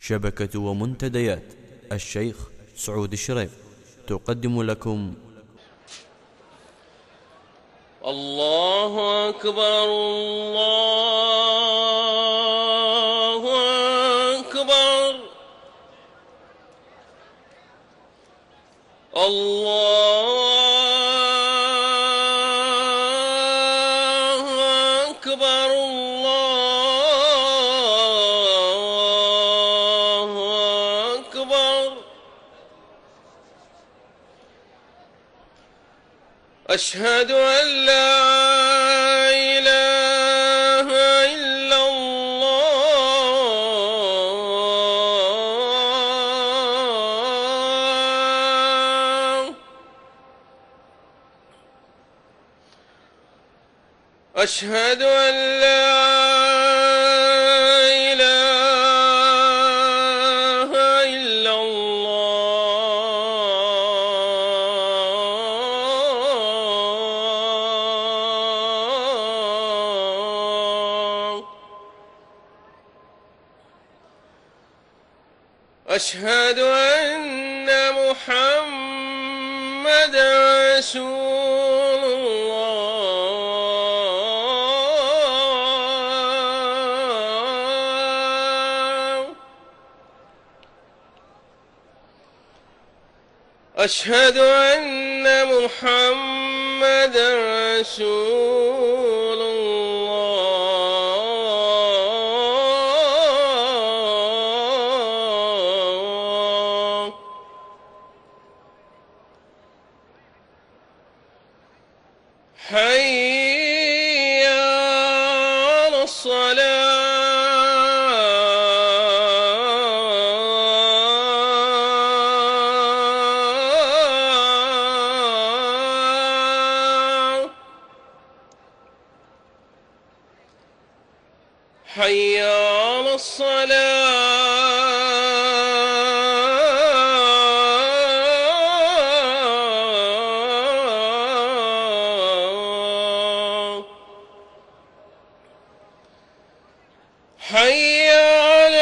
شبكة ومنتديات الشيخ سعود الشريف تقدم لكم الله أكبر الله أكبر الله أكبر الله أكبر أشهد أن لا إله إلا الله أشهد أن لا إله إلا الله أشهد أن محمدا رسول الله أشهد أن محمدا رسول الله حي على الصلاة حي على الصلاة حي على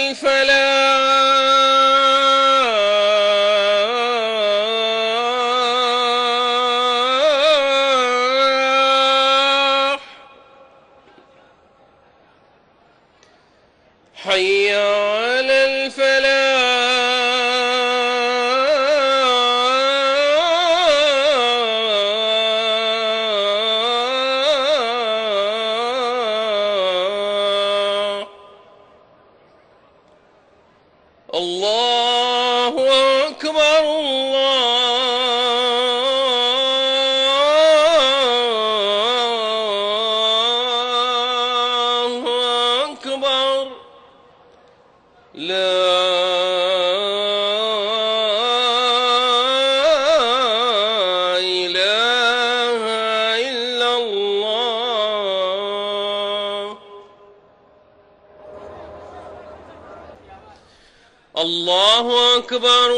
الفلاح حي على الفلاح الله أكبر الله أكبر لا إله إلا الله الله أكبر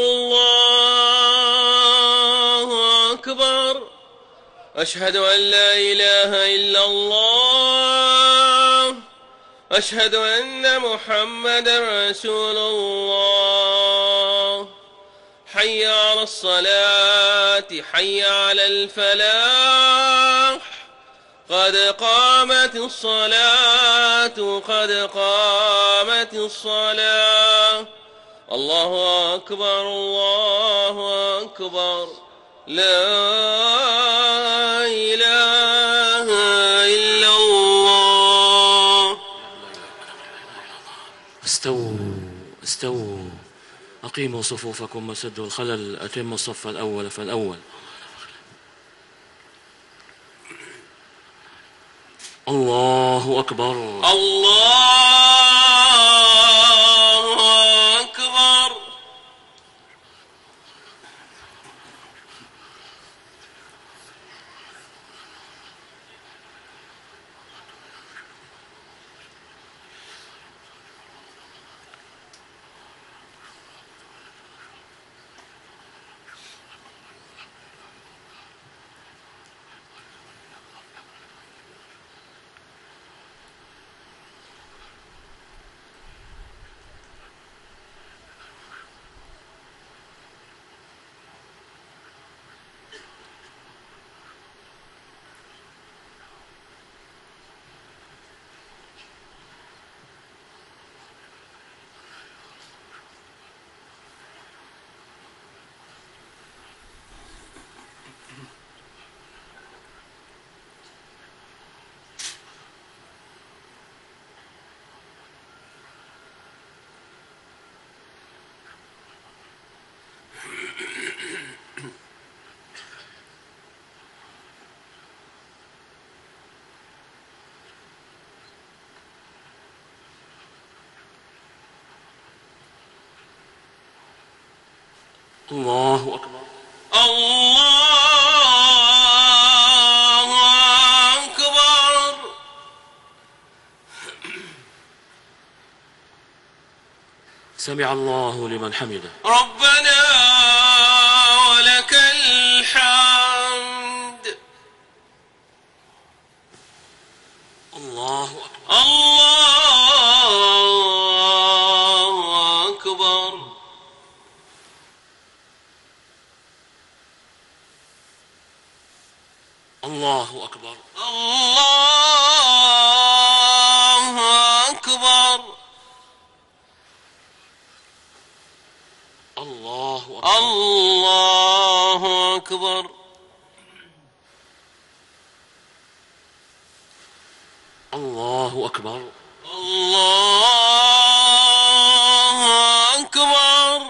الله أكبر أشهد أن لا إله إلا الله أشهد أن محمدا رسول الله حي على الصلاة حي على الفلاح قد قامت الصلاة قد قامت الصلاة الله أكبر الله أكبر لا إله إلا الله. استووا أقيموا صفوفكم وسدوا الخلل أتموا الصف الأول فالأول. الله أكبر الله أكبر الله أكبر. الله أكبر. سمع الله لمن حمده. ربنا ولك الحمد. الله أكبر. الله أكبر. الله أكبر. الله أكبر. الله أكبر. الله أكبر. الله أكبر. الله أكبر.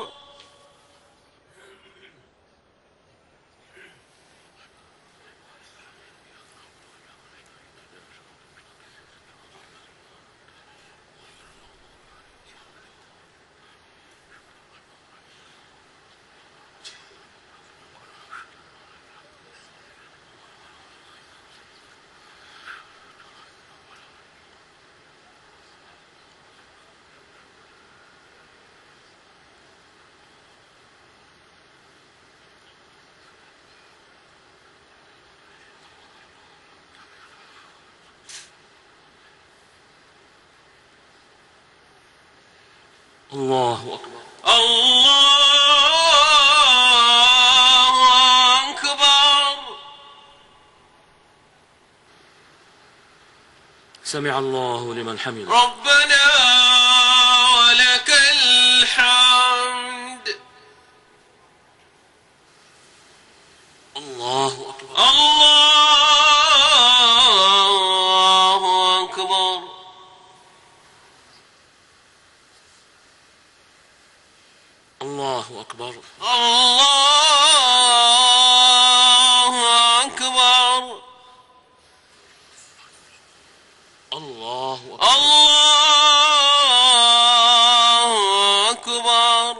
الله أكبر. الله أكبر. سمع الله لمن حمده. ربنا ولك الحمد. الله أكبر. الله أكبر. الله أكبر. الله أكبر. الله أكبر. الله أكبر.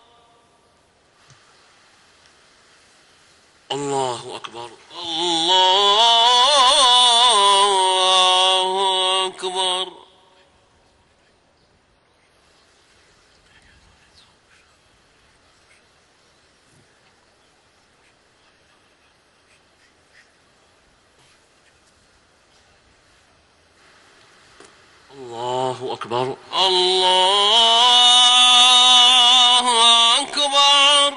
الله أكبر. الله أكبر. الله أكبر. الله أكبر.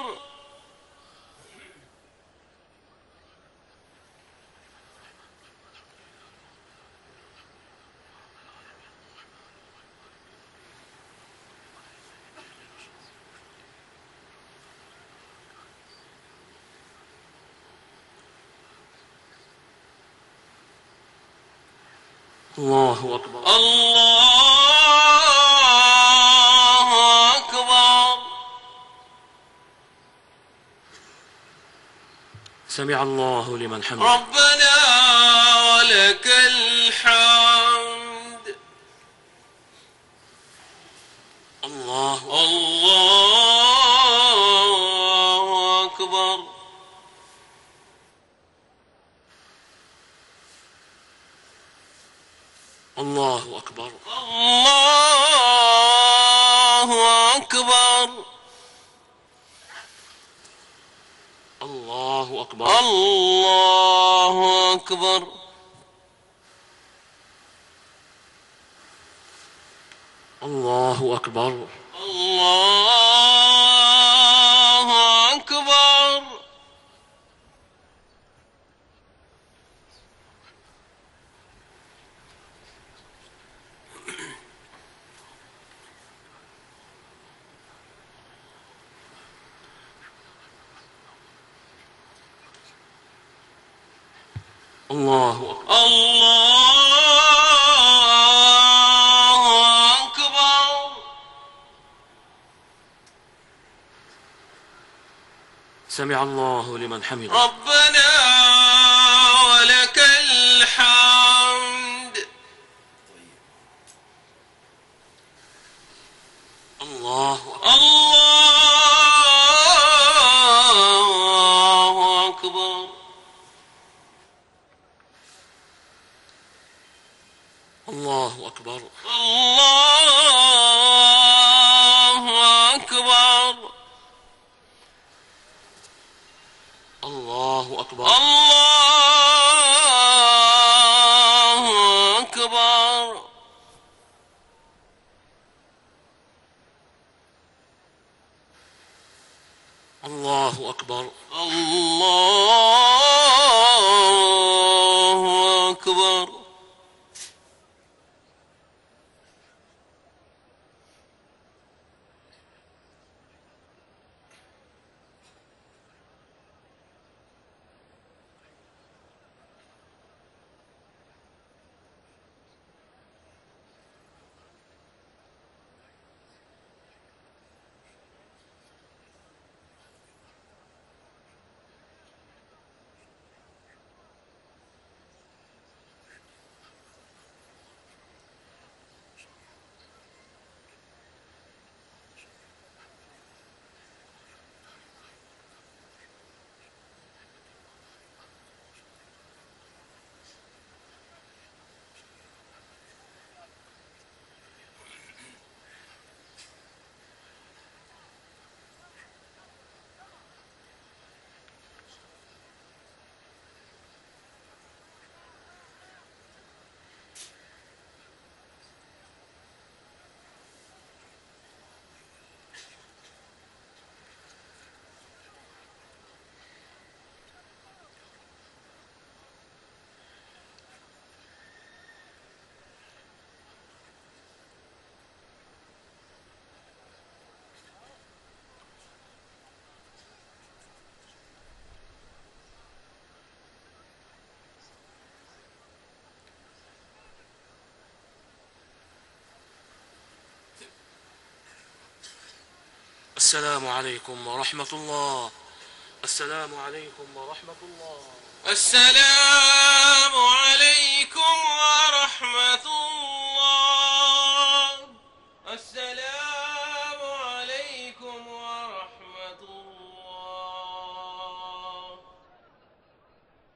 الله أكبر. الله أكبر. سمع الله لمن حمده. ربنا ولك الحمد. الله الله أكبر. الله أكبر. الله أكبر. الله أكبر. الله أكبر. الله أكبر. الله أكبر. الله أكبر. الله أكبر. سمع الله لمن حمده. ربنا ولك الحمد. الله أكبر. الله الله أكبر. الله أكبر. السلام عليكم ورحمة الله. السلام عليكم ورحمة الله. السلام عليكم ورحمة